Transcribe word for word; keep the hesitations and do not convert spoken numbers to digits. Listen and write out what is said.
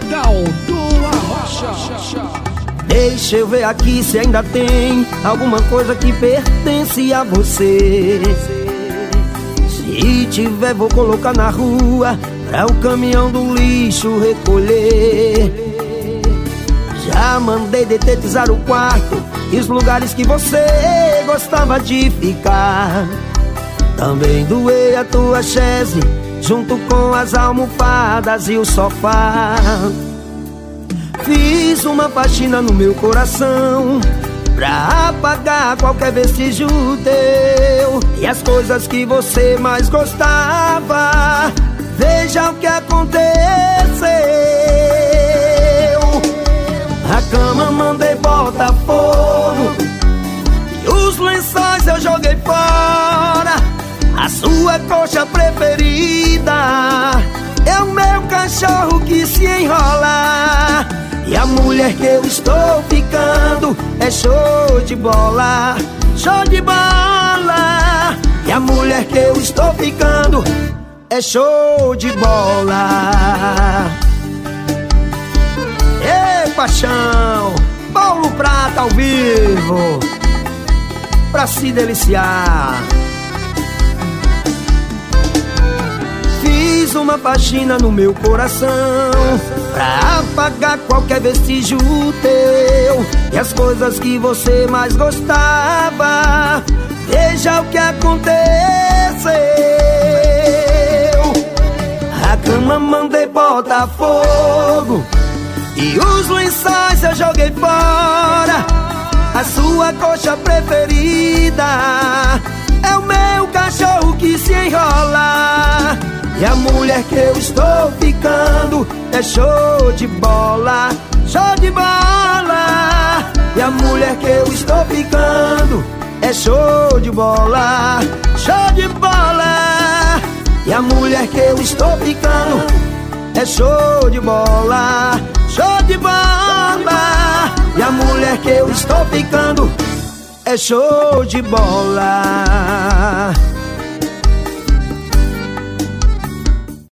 Legal do Arrocha. Deixa eu ver aqui se ainda tem alguma coisa que pertence a você. Se tiver, vou colocar na rua pra o caminhão do lixo recolher. Já mandei detetizar o quarto e os lugares que você gostava de ficar. Também doei a tua chaise junto com as almofadas e o sofá. Fiz uma faxina no meu coração pra apagar qualquer vestígio teu e as coisas que você mais gostava. Veja o que aconteceu. A cama mandei botar fogo e os lençóis eu joguei fora. A sua coxa preferida é o meu cachorro que se enrola. E a mulher que eu estou ficando é show de bola, show de bola. E a mulher que eu estou ficando é show de bola. Ei, paixão, Paulo Prata ao vivo, pra se deliciar. Fiz uma faxina no meu coração pra apagar qualquer vestígio teu e as coisas que você mais gostava. Veja o que aconteceu. A cama mandei botar fogo e os lençóis eu joguei fora. A sua coxa preferida é o meu cachorro que se enrola. E a mulher que eu estou ficando é show de bola, show de bola. E a mulher que eu estou ficando é show de bola, show de bola. E a mulher que eu estou ficando é show de bola, show de bola. E a mulher que eu estou ficando é show de bola.